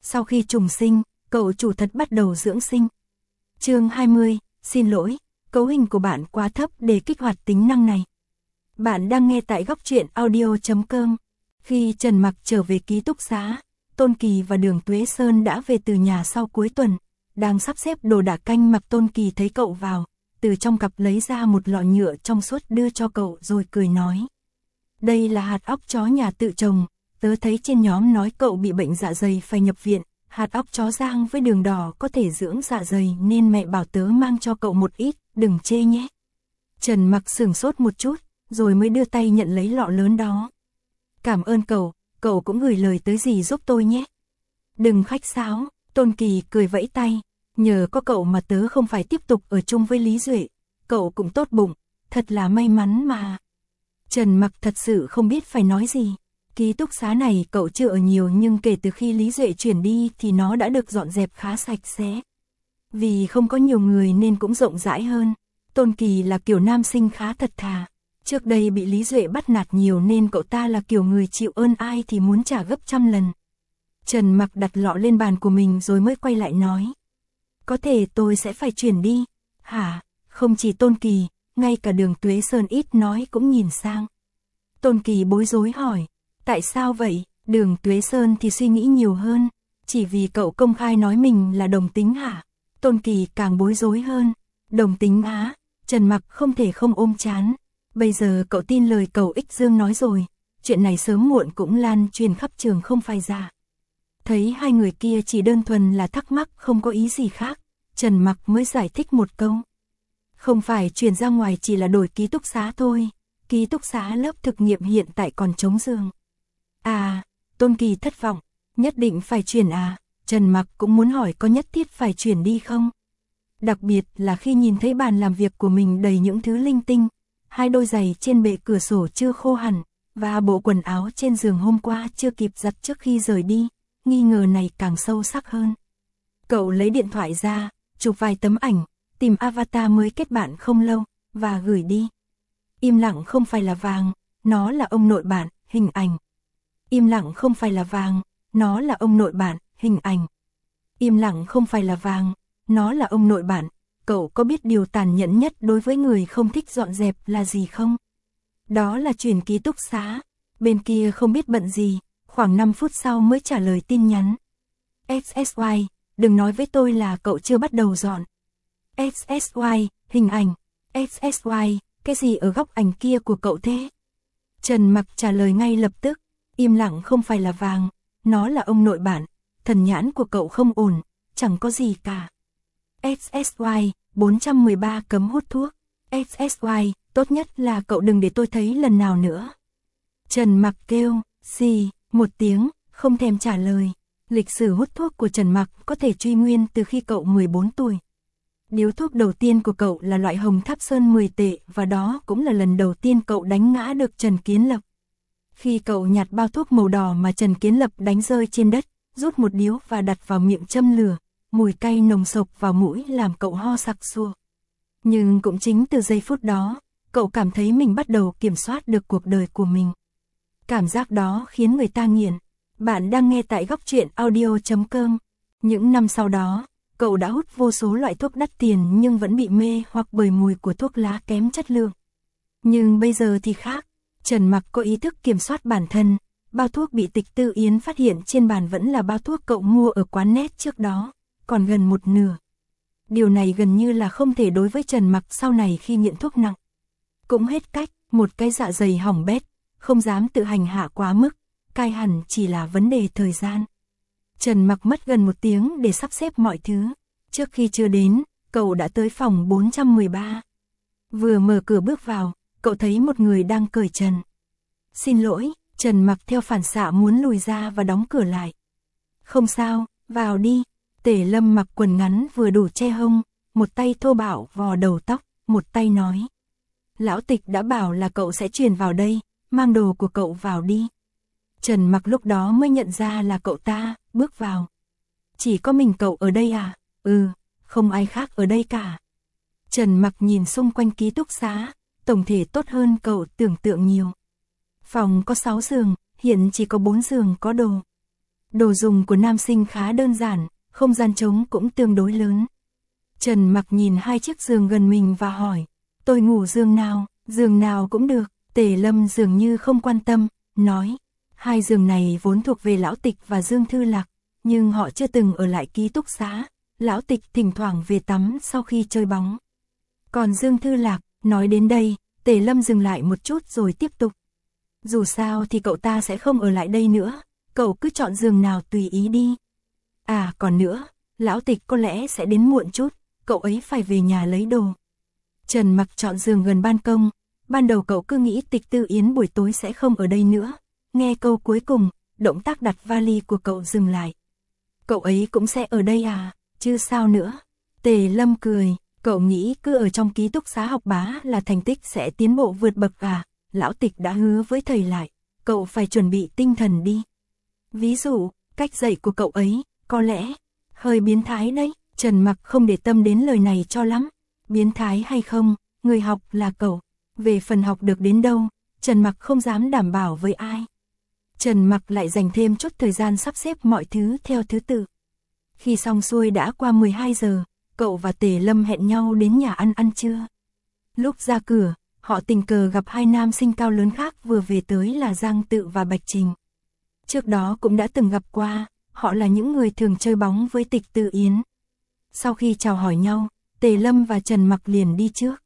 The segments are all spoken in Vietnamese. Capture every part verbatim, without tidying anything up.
Sau khi trùng sinh, cậu chủ thật bắt đầu dưỡng sinh. Chương hai mươi, xin lỗi, cấu hình của bạn quá thấp để kích hoạt tính năng này. Bạn đang nghe tại góc truyện audio chấm com. Khi Trần Mặc trở về ký túc xá, Tôn Kỳ và Đường Tuế Sơn đã về từ nhà sau cuối tuần, đang sắp xếp đồ đạc canh mặc. Tôn Kỳ thấy cậu vào, từ trong cặp lấy ra một lọ nhựa trong suốt đưa cho cậu rồi cười nói. Đây là hạt óc chó nhà tự trồng, tớ thấy trên nhóm nói cậu bị bệnh dạ dày phải nhập viện, hạt óc chó rang với đường đỏ có thể dưỡng dạ dày nên mẹ bảo tớ mang cho cậu một ít, đừng chê nhé. Trần Mặc sửng sốt một chút, rồi mới đưa tay nhận lấy lọ lớn đó. Cảm ơn cậu, cậu cũng gửi lời tới dì giúp tôi nhé. Đừng khách sáo, Tôn Kỳ cười vẫy tay, nhờ có cậu mà tớ không phải tiếp tục ở chung với Lý Duệ, cậu cũng tốt bụng, thật là may mắn mà. Trần Mặc thật sự không biết phải nói gì. Ký túc xá này cậu chưa ở nhiều nhưng kể từ khi Lý Duệ chuyển đi thì nó đã được dọn dẹp khá sạch sẽ. Vì không có nhiều người nên cũng rộng rãi hơn. Tôn Kỳ là kiểu nam sinh khá thật thà. Trước đây bị Lý Duệ bắt nạt nhiều nên cậu ta là kiểu người chịu ơn ai thì muốn trả gấp trăm lần. Trần Mặc đặt lọ lên bàn của mình rồi mới quay lại nói. Có thể tôi sẽ phải chuyển đi. Hả? Không chỉ Tôn Kỳ, ngay cả Đường Tuế Sơn ít nói cũng nhìn sang. Tôn Kỳ bối rối hỏi. Tại sao vậy? Đường Tuế Sơn thì suy nghĩ nhiều hơn. Chỉ vì cậu công khai nói mình là đồng tính hả? Tôn Kỳ càng bối rối hơn. Đồng tính á? Trần Mặc không thể không ôm chán. Bây giờ cậu tin lời cậu Ích Dương nói rồi. Chuyện này sớm muộn cũng lan truyền khắp trường không phải giả. Thấy hai người kia chỉ đơn thuần là thắc mắc không có ý gì khác. Trần Mặc mới giải thích một câu. Không phải chuyển ra ngoài chỉ là đổi ký túc xá thôi. Ký túc xá lớp thực nghiệm hiện tại còn trống giường. À, Tôn Kỳ thất vọng, nhất định phải chuyển à, Trần Mặc cũng muốn hỏi có nhất thiết phải chuyển đi không? Đặc biệt là khi nhìn thấy bàn làm việc của mình đầy những thứ linh tinh, hai đôi giày trên bệ cửa sổ chưa khô hẳn, và bộ quần áo trên giường hôm qua chưa kịp giặt trước khi rời đi, nghi ngờ này càng sâu sắc hơn. Cậu lấy điện thoại ra, chụp vài tấm ảnh, tìm avatar mới kết bạn không lâu, và gửi đi. Im lặng không phải là vàng, nó là ông nội bạn, hình ảnh. Im lặng không phải là vàng, nó là ông nội bạn, hình ảnh. Im lặng không phải là vàng, nó là ông nội bạn. Cậu có biết điều tàn nhẫn nhất đối với người không thích dọn dẹp là gì không? Đó là chuyển ký túc xá. Bên kia không biết bận gì, khoảng năm phút sau mới trả lời tin nhắn. ét ét i, đừng nói với tôi là cậu chưa bắt đầu dọn. ét ét i, hình ảnh. ét ét i, cái gì ở góc ảnh kia của cậu thế? Trần Mặc trả lời ngay lập tức. Im lặng không phải là vàng, nó là ông nội bạn, thần nhãn của cậu không ổn, chẳng có gì cả. ét ét i, bốn trăm mười ba cấm hút thuốc. ét ét i, tốt nhất là cậu đừng để tôi thấy lần nào nữa. Trần Mặc kêu, xì, một tiếng, không thèm trả lời. Lịch sử hút thuốc của Trần Mặc có thể truy nguyên từ khi cậu mười bốn tuổi. Điếu thuốc đầu tiên của cậu là loại hồng Tháp Sơn mười tệ và đó cũng là lần đầu tiên cậu đánh ngã được Trần Kiến Lập. Khi cậu nhặt bao thuốc màu đỏ mà Trần Kiến Lập đánh rơi trên đất, rút một điếu và đặt vào miệng châm lửa, mùi cay nồng sộc vào mũi làm cậu ho sặc sụa. Nhưng cũng chính từ giây phút đó, cậu cảm thấy mình bắt đầu kiểm soát được cuộc đời của mình. Cảm giác đó khiến người ta nghiện. Bạn đang nghe tại góc truyện audio chấm com. Những năm sau đó, cậu đã hút vô số loại thuốc đắt tiền nhưng vẫn bị mê hoặc bởi mùi của thuốc lá kém chất lượng. Nhưng bây giờ thì khác. Trần Mặc có ý thức kiểm soát bản thân, bao thuốc bị Tịch Tư Yến phát hiện trên bàn vẫn là bao thuốc cậu mua ở quán net trước đó, còn gần một nửa. Điều này gần như là không thể đối với Trần Mặc sau này khi nghiện thuốc nặng. Cũng hết cách, một cái dạ dày hỏng bét, không dám tự hành hạ quá mức, cai hẳn chỉ là vấn đề thời gian. Trần Mặc mất gần một tiếng để sắp xếp mọi thứ. Trước khi chưa đến, cậu đã tới phòng bốn trăm mười ba. Vừa mở cửa bước vào, cậu thấy một người đang cởi trần. Xin lỗi, Trần Mặc theo phản xạ muốn lùi ra và đóng cửa lại. Không sao, vào đi. Tề Lâm mặc quần ngắn vừa đủ che hông, một tay thô bạo vò đầu tóc, một tay nói. Lão Tịch đã bảo là cậu sẽ truyền vào đây, mang đồ của cậu vào đi. Trần Mặc lúc đó mới nhận ra là cậu ta, bước vào. Chỉ có mình cậu ở đây à? Ừ, không ai khác ở đây cả. Trần Mặc nhìn xung quanh ký túc xá, tổng thể tốt hơn cậu tưởng tượng nhiều. Phòng có sáu giường, hiện chỉ có bốn giường có đồ. Đồ dùng của nam sinh khá đơn giản, không gian trống cũng tương đối lớn. Trần Mặc nhìn hai chiếc giường gần mình và hỏi, tôi ngủ giường nào, giường nào cũng được. Tề Lâm dường như không quan tâm, nói, hai giường này vốn thuộc về Lão Tịch và Dương Thư Lạc, nhưng họ chưa từng ở lại ký túc xá. Lão Tịch thỉnh thoảng về tắm sau khi chơi bóng. Còn Dương Thư Lạc, nói đến đây, Tề Lâm dừng lại một chút rồi tiếp tục. Dù sao thì cậu ta sẽ không ở lại đây nữa, cậu cứ chọn giường nào tùy ý đi. À còn nữa, Lão Tịch có lẽ sẽ đến muộn chút, cậu ấy phải về nhà lấy đồ. Trần Mặc chọn giường gần ban công, ban đầu cậu cứ nghĩ Tịch Tư Yến buổi tối sẽ không ở đây nữa. Nghe câu cuối cùng, động tác đặt vali của cậu dừng lại. Cậu ấy cũng sẽ ở đây à, chứ sao nữa. Tề Lâm cười, cậu nghĩ cứ ở trong ký túc xá học bá là thành tích sẽ tiến bộ vượt bậc à. Lão Tịch đã hứa với thầy lại, cậu phải chuẩn bị tinh thần đi. Ví dụ, cách dạy của cậu ấy, có lẽ, hơi biến thái đấy. Trần Mặc không để tâm đến lời này cho lắm. Biến thái hay không, người học là cậu. Về phần học được đến đâu, Trần Mặc không dám đảm bảo với ai. Trần Mặc lại dành thêm chút thời gian sắp xếp mọi thứ theo thứ tự. Khi xong xuôi đã qua mười hai giờ, cậu và Tề Lâm hẹn nhau đến nhà ăn ăn trưa. Lúc ra cửa, họ tình cờ gặp hai nam sinh cao lớn khác vừa về tới là Giang Tự và Bạch Trình. Trước đó cũng đã từng gặp qua, họ là những người thường chơi bóng với Tịch Tư Yến. Sau khi chào hỏi nhau, Tề Lâm và Trần Mặc liền đi trước.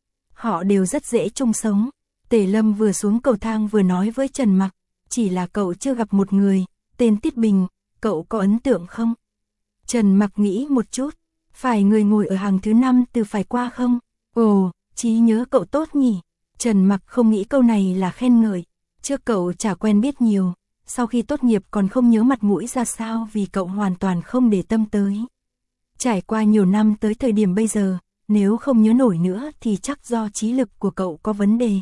Họ đều rất dễ chung sống. Tề Lâm vừa xuống cầu thang vừa nói với Trần Mặc, chỉ là cậu chưa gặp một người, tên Tiết Bình, cậu có ấn tượng không? Trần Mặc nghĩ một chút, phải người ngồi ở hàng thứ năm từ phải qua không? Ồ, trí nhớ cậu tốt nhỉ? Trần Mặc không nghĩ câu này là khen ngợi, trước cậu chả quen biết nhiều, sau khi tốt nghiệp còn không nhớ mặt mũi ra sao vì cậu hoàn toàn không để tâm tới. Trải qua nhiều năm tới thời điểm bây giờ, nếu không nhớ nổi nữa thì chắc do trí lực của cậu có vấn đề.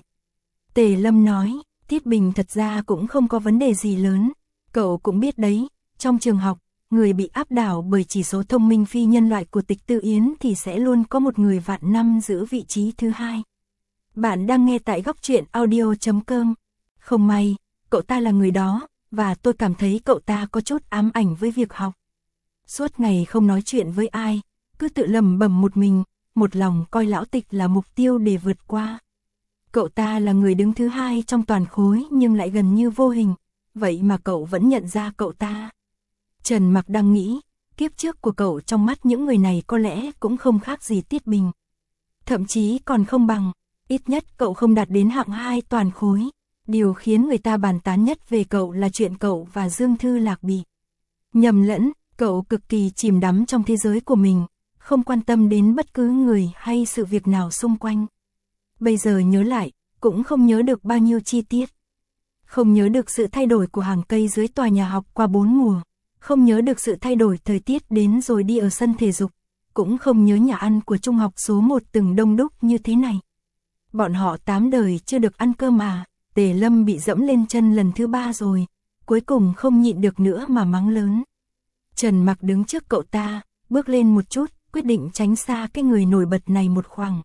Tề Lâm nói, Tiết Bình thật ra cũng không có vấn đề gì lớn, cậu cũng biết đấy, trong trường học, người bị áp đảo bởi chỉ số thông minh phi nhân loại của Tịch Tư Yến thì sẽ luôn có một người vạn năm giữ vị trí thứ hai. Bạn đang nghe tại góc truyện audio chấm com. Không may, cậu ta là người đó, và tôi cảm thấy cậu ta có chút ám ảnh với việc học. Suốt ngày không nói chuyện với ai, cứ tự lẩm bẩm một mình, một lòng coi Lão Tịch là mục tiêu để vượt qua. Cậu ta là người đứng thứ hai trong toàn khối nhưng lại gần như vô hình, vậy mà cậu vẫn nhận ra cậu ta. Trần Mặc đang nghĩ, kiếp trước của cậu trong mắt những người này có lẽ cũng không khác gì Tiết Bình. Thậm chí còn không bằng, ít nhất cậu không đạt đến hạng hai toàn khối. Điều khiến người ta bàn tán nhất về cậu là chuyện cậu và Dương Thư Lạc bị nhầm lẫn, cậu cực kỳ chìm đắm trong thế giới của mình, không quan tâm đến bất cứ người hay sự việc nào xung quanh. Bây giờ nhớ lại, cũng không nhớ được bao nhiêu chi tiết. Không nhớ được sự thay đổi của hàng cây dưới tòa nhà học qua bốn mùa, không nhớ được sự thay đổi thời tiết đến rồi đi ở sân thể dục, cũng không nhớ nhà ăn của trung học số một từng đông đúc như thế này. Bọn họ tám đời chưa được ăn cơm mà. Tề Lâm bị dẫm lên chân lần thứ ba rồi, cuối cùng không nhịn được nữa mà mắng lớn. Trần Mặc đứng trước cậu ta, bước lên một chút, quyết định tránh xa cái người nổi bật này một khoảng.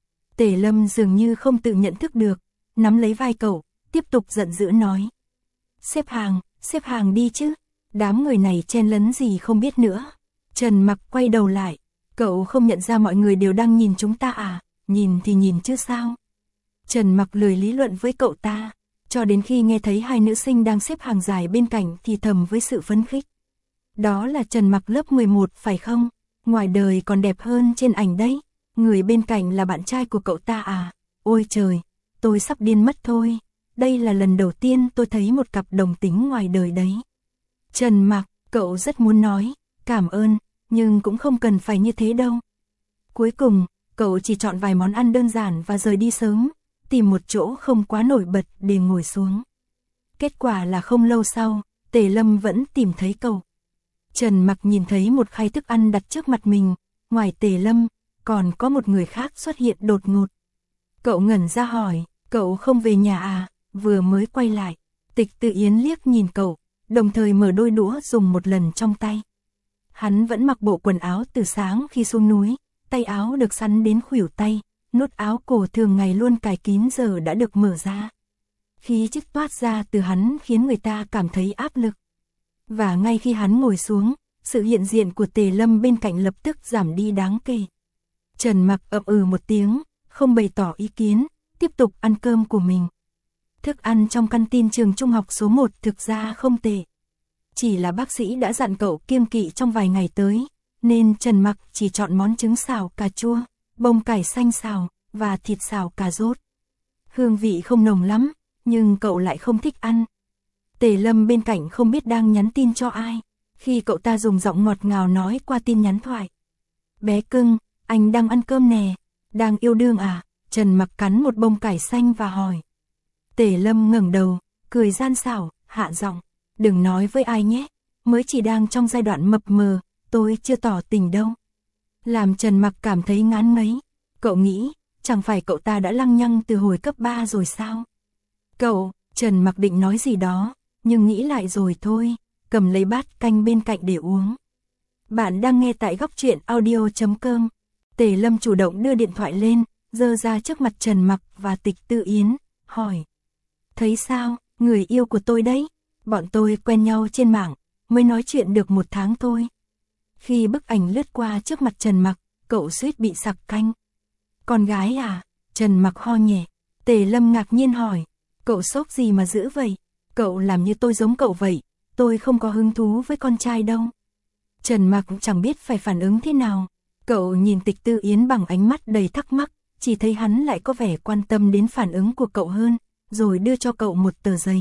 Tề Lâm dường như không tự nhận thức được, nắm lấy vai cậu, tiếp tục giận dữ nói. Xếp hàng, xếp hàng đi chứ, đám người này chen lấn gì không biết nữa. Trần Mặc quay đầu lại, cậu không nhận ra mọi người đều đang nhìn chúng ta à, nhìn thì nhìn chứ sao. Trần Mặc lười lý luận với cậu ta, cho đến khi nghe thấy hai nữ sinh đang xếp hàng dài bên cạnh thì thầm với sự phấn khích. Đó là Trần Mặc lớp mười một phải không? Ngoài đời còn đẹp hơn trên ảnh đấy. Người bên cạnh là bạn trai của cậu ta à? Ôi trời, tôi sắp điên mất thôi. Đây là lần đầu tiên tôi thấy một cặp đồng tính ngoài đời đấy. Trần Mặc, cậu rất muốn nói, cảm ơn, nhưng cũng không cần phải như thế đâu. Cuối cùng, cậu chỉ chọn vài món ăn đơn giản và rời đi sớm, tìm một chỗ không quá nổi bật để ngồi xuống. Kết quả là không lâu sau, Tề Lâm vẫn tìm thấy cậu. Trần Mặc nhìn thấy một khay thức ăn đặt trước mặt mình, ngoài Tề Lâm, còn có một người khác xuất hiện đột ngột. Cậu ngẩn ra hỏi, cậu không về nhà à, vừa mới quay lại. Tịch Tư Yến liếc nhìn cậu, đồng thời mở đôi đũa dùng một lần trong tay. Hắn vẫn mặc bộ quần áo từ sáng khi xuống núi, tay áo được sắn đến khuỷu tay, nút áo cổ thường ngày luôn cài kín giờ đã được mở ra. Khí chất toát ra từ hắn khiến người ta cảm thấy áp lực. Và ngay khi hắn ngồi xuống, sự hiện diện của Tề Lâm bên cạnh lập tức giảm đi đáng kể. Trần Mặc ậm ừ một tiếng, không bày tỏ ý kiến, tiếp tục ăn cơm của mình. Thức ăn trong căn tin trường trung học số một thực ra không tệ. Chỉ là bác sĩ đã dặn cậu kiêng kỵ trong vài ngày tới, nên Trần Mặc chỉ chọn món trứng xào cà chua, bông cải xanh xào, và thịt xào cà rốt. Hương vị không nồng lắm, nhưng cậu lại không thích ăn. Tề Lâm bên cạnh không biết đang nhắn tin cho ai, khi cậu ta dùng giọng ngọt ngào nói qua tin nhắn thoại. Bé cưng, anh đang ăn cơm nè, đang yêu đương à? Trần Mặc cắn một bông cải xanh và hỏi. Tề Lâm ngẩng đầu, cười gian xảo, hạ giọng. Đừng nói với ai nhé, mới chỉ đang trong giai đoạn mập mờ, tôi chưa tỏ tình đâu. Làm Trần Mặc cảm thấy ngán ngấy. Cậu nghĩ, chẳng phải cậu ta đã lăng nhăng từ hồi cấp ba rồi sao? Cậu, Trần Mặc định nói gì đó, nhưng nghĩ lại rồi thôi, cầm lấy bát canh bên cạnh để uống. Bạn đang nghe tại góc truyện audio chấm com. Tề Lâm chủ động đưa điện thoại lên, giơ ra trước mặt Trần Mặc và Tịch Tư Yến, hỏi. Thấy sao, người yêu của tôi đấy, bọn tôi quen nhau trên mạng, mới nói chuyện được một tháng thôi. Khi bức ảnh lướt qua trước mặt Trần Mặc, cậu suýt bị sặc canh. Con gái à? Trần Mặc ho nhẹ. Tề Lâm ngạc nhiên hỏi. Cậu sốc gì mà dữ vậy? Cậu làm như tôi giống cậu vậy, tôi không có hứng thú với con trai đâu. Trần Mặc chẳng biết phải phản ứng thế nào. Cậu nhìn Tịch Tư Yến bằng ánh mắt đầy thắc mắc, chỉ thấy hắn lại có vẻ quan tâm đến phản ứng của cậu hơn, rồi đưa cho cậu một tờ giấy.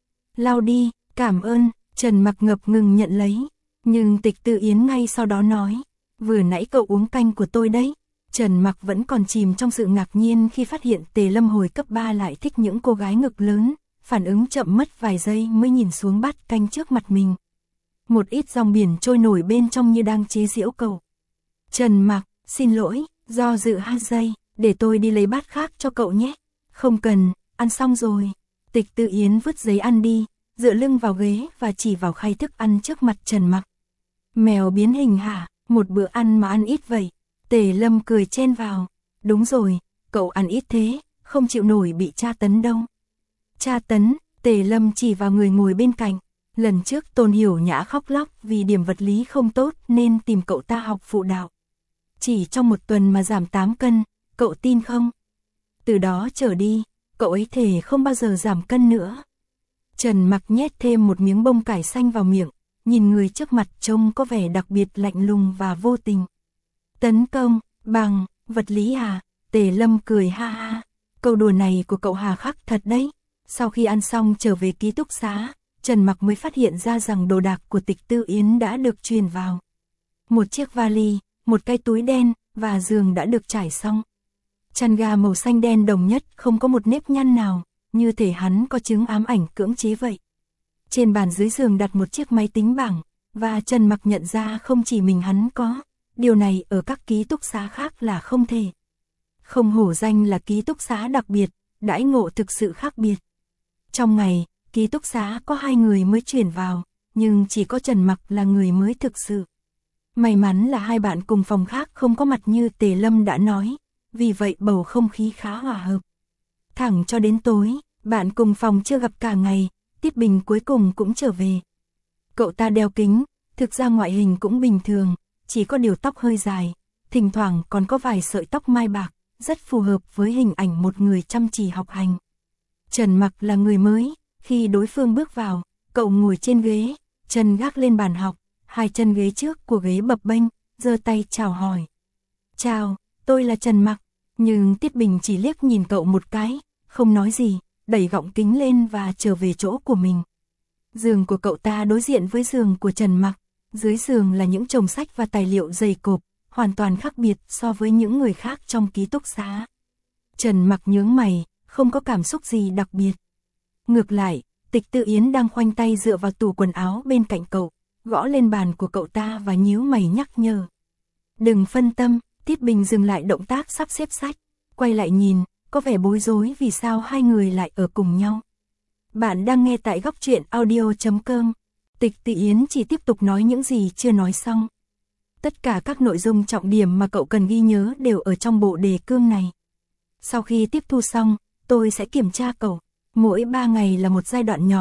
Lau đi, cảm ơn. Trần Mặc ngập ngừng nhận lấy. Nhưng Tịch Tư Yến ngay sau đó nói. Vừa nãy cậu uống canh của tôi đấy. Trần Mặc vẫn còn chìm trong sự ngạc nhiên khi phát hiện Tề Lâm hồi cấp ba lại thích những cô gái ngực lớn, phản ứng chậm mất vài giây mới nhìn xuống bát canh trước mặt mình. Một ít dòng biển trôi nổi bên trong như đang chế giễu cậu. Trần Mặc, xin lỗi, do dự hai giây, để tôi đi lấy bát khác cho cậu nhé. Không cần, ăn xong rồi. Tịch Tư Yến vứt giấy ăn đi, dựa lưng vào ghế và chỉ vào khay thức ăn trước mặt Trần Mặc. Mèo biến hình hả? Một bữa ăn mà ăn ít vậy. Tề Lâm cười chen vào. Đúng rồi, cậu ăn ít thế, không chịu nổi bị tra tấn đâu. Tra tấn? Tề Lâm chỉ vào người ngồi bên cạnh. Lần trước Tôn Hiểu Nhã khóc lóc vì điểm vật lý không tốt nên tìm cậu ta học phụ đạo. Chỉ trong một tuần mà giảm tám cân, cậu tin không? Từ đó trở đi, cậu ấy thề không bao giờ giảm cân nữa. Trần Mặc nhét thêm một miếng bông cải xanh vào miệng, nhìn người trước mặt trông có vẻ đặc biệt lạnh lùng và vô tình. Tấn công, bằng, vật lý à? Tề Lâm cười ha ha. Câu đùa này của cậu hà khắc thật đấy. Sau khi ăn xong trở về ký túc xá, Trần Mặc mới phát hiện ra rằng đồ đạc của Tịch Tư Yến đã được truyền vào. Một chiếc vali, một cái túi đen, và giường đã được trải xong. Chăn ga màu xanh đen đồng nhất không có một nếp nhăn nào, như thể hắn có chứng ám ảnh cưỡng chế vậy. Trên bàn dưới giường đặt một chiếc máy tính bảng, và Trần Mặc nhận ra không chỉ mình hắn có, điều này ở các ký túc xá khác là không thể. Không hổ danh là ký túc xá đặc biệt, đãi ngộ thực sự khác biệt. Trong ngày, ký túc xá có hai người mới chuyển vào, nhưng chỉ có Trần Mặc là người mới thực sự. May mắn là hai bạn cùng phòng khác không có mặt như Tề Lâm đã nói, vì vậy bầu không khí khá hòa hợp. Thẳng cho đến tối, bạn cùng phòng chưa gặp cả ngày, Tiết Bình cuối cùng cũng trở về. Cậu ta đeo kính, thực ra ngoại hình cũng bình thường, chỉ có điều tóc hơi dài, thỉnh thoảng còn có vài sợi tóc mai bạc, rất phù hợp với hình ảnh một người chăm chỉ học hành. Trần Mặc là người mới, khi đối phương bước vào, cậu ngồi trên ghế, chân gác lên bàn học, hai chân ghế trước của ghế bập bênh, giơ tay chào hỏi. Chào, tôi là Trần Mặc, nhưng Tiết Bình chỉ liếc nhìn cậu một cái, không nói gì, đẩy gọng kính lên và trở về chỗ của mình. Giường của cậu ta đối diện với giường của Trần Mặc, dưới giường là những chồng sách và tài liệu dày cộp, hoàn toàn khác biệt so với những người khác trong ký túc xá. Trần Mặc nhướng mày, không có cảm xúc gì đặc biệt. Ngược lại, Tịch Tư Yến đang khoanh tay dựa vào tủ quần áo bên cạnh cậu, gõ lên bàn của cậu ta và nhíu mày nhắc nhở. Đừng phân tâm. Tiết Bình dừng lại động tác sắp xếp sách, quay lại nhìn, có vẻ bối rối vì sao hai người lại ở cùng nhau. Bạn đang nghe tại góc truyện audio chấm com. Tịch Tư Yến chỉ tiếp tục nói những gì chưa nói xong. Tất cả các nội dung trọng điểm mà cậu cần ghi nhớ đều ở trong bộ đề cương này. Sau khi tiếp thu xong, tôi sẽ kiểm tra cậu. Mỗi ba ngày là một giai đoạn nhỏ,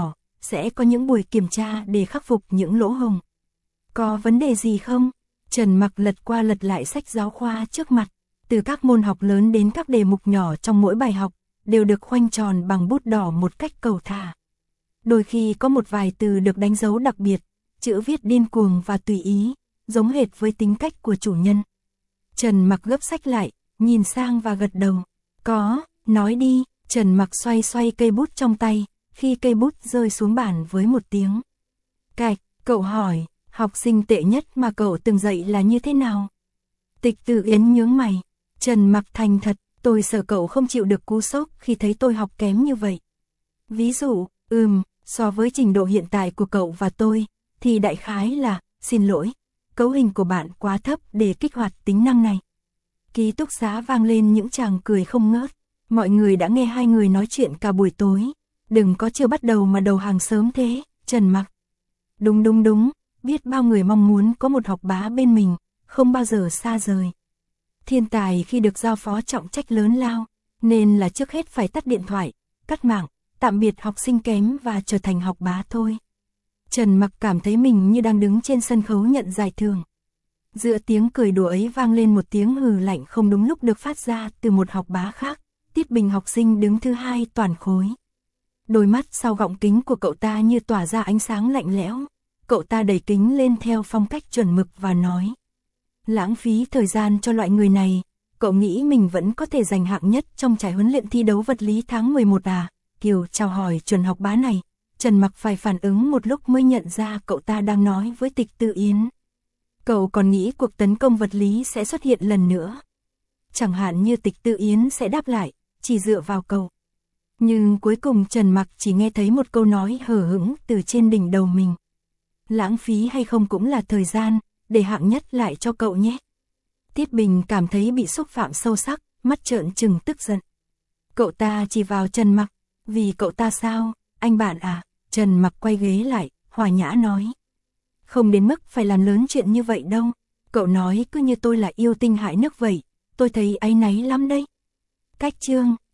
sẽ có những buổi kiểm tra để khắc phục những lỗ hổng. Có vấn đề gì không? Trần Mặc lật qua lật lại sách giáo khoa trước mặt, từ các môn học lớn đến các đề mục nhỏ trong mỗi bài học, đều được khoanh tròn bằng bút đỏ một cách cầu thả. Đôi khi có một vài từ được đánh dấu đặc biệt, chữ viết điên cuồng và tùy ý, giống hệt với tính cách của chủ nhân. Trần Mặc gấp sách lại, nhìn sang và gật đầu. Có, nói đi. Trần Mặc xoay xoay cây bút trong tay, khi cây bút rơi xuống bàn với một tiếng cạch, cậu hỏi, học sinh tệ nhất mà cậu từng dạy là như thế nào? Tịch Tự Yến nhướng mày. Trần Mặc thành thật, tôi sợ cậu không chịu được cú sốc khi thấy tôi học kém như vậy. Ví dụ, ừm, so với trình độ hiện tại của cậu và tôi, thì đại khái là, xin lỗi, cấu hình của bạn quá thấp để kích hoạt tính năng này. Ký túc xá vang lên những tràng cười không ngớt. Mọi người đã nghe hai người nói chuyện cả buổi tối. Đừng có chưa bắt đầu mà đầu hàng sớm thế, Trần Mặc. Đúng đúng đúng, biết bao người mong muốn có một học bá bên mình, không bao giờ xa rời. Thiên tài khi được giao phó trọng trách lớn lao, nên là trước hết phải tắt điện thoại, cắt mạng, tạm biệt học sinh kém và trở thành học bá thôi. Trần Mặc cảm thấy mình như đang đứng trên sân khấu nhận giải thưởng. Giữa tiếng cười đùa ấy vang lên một tiếng hừ lạnh không đúng lúc được phát ra từ một học bá khác. Tiết Bình học sinh đứng thứ hai toàn khối. Đôi mắt sau gọng kính của cậu ta như tỏa ra ánh sáng lạnh lẽo. Cậu ta đẩy kính lên theo phong cách chuẩn mực và nói: lãng phí thời gian cho loại người này, cậu nghĩ mình vẫn có thể giành hạng nhất trong giải huấn luyện thi đấu vật lý tháng mười một à? Kiều chào hỏi chuẩn học bá này. Trần Mặc phải phản ứng một lúc mới nhận ra cậu ta đang nói với Tịch Tự Yến. Cậu còn nghĩ cuộc tấn công vật lý sẽ xuất hiện lần nữa. Chẳng hạn như Tịch Tự Yến sẽ đáp lại, chỉ dựa vào cậu. Nhưng cuối cùng Trần Mặc chỉ nghe thấy một câu nói hờ hững từ trên đỉnh đầu mình. Lãng phí hay không cũng là thời gian, để hạng nhất lại cho cậu nhé. Tiết Bình cảm thấy bị xúc phạm sâu sắc, mắt trợn trừng tức giận. Cậu ta chỉ vào Trần Mặc, vì cậu ta sao, anh bạn à? Trần Mặc quay ghế lại, hòa nhã nói. Không đến mức phải làm lớn chuyện như vậy đâu. Cậu nói cứ như tôi là yêu tinh hại nước vậy, tôi thấy áy náy lắm đấy. Cách chương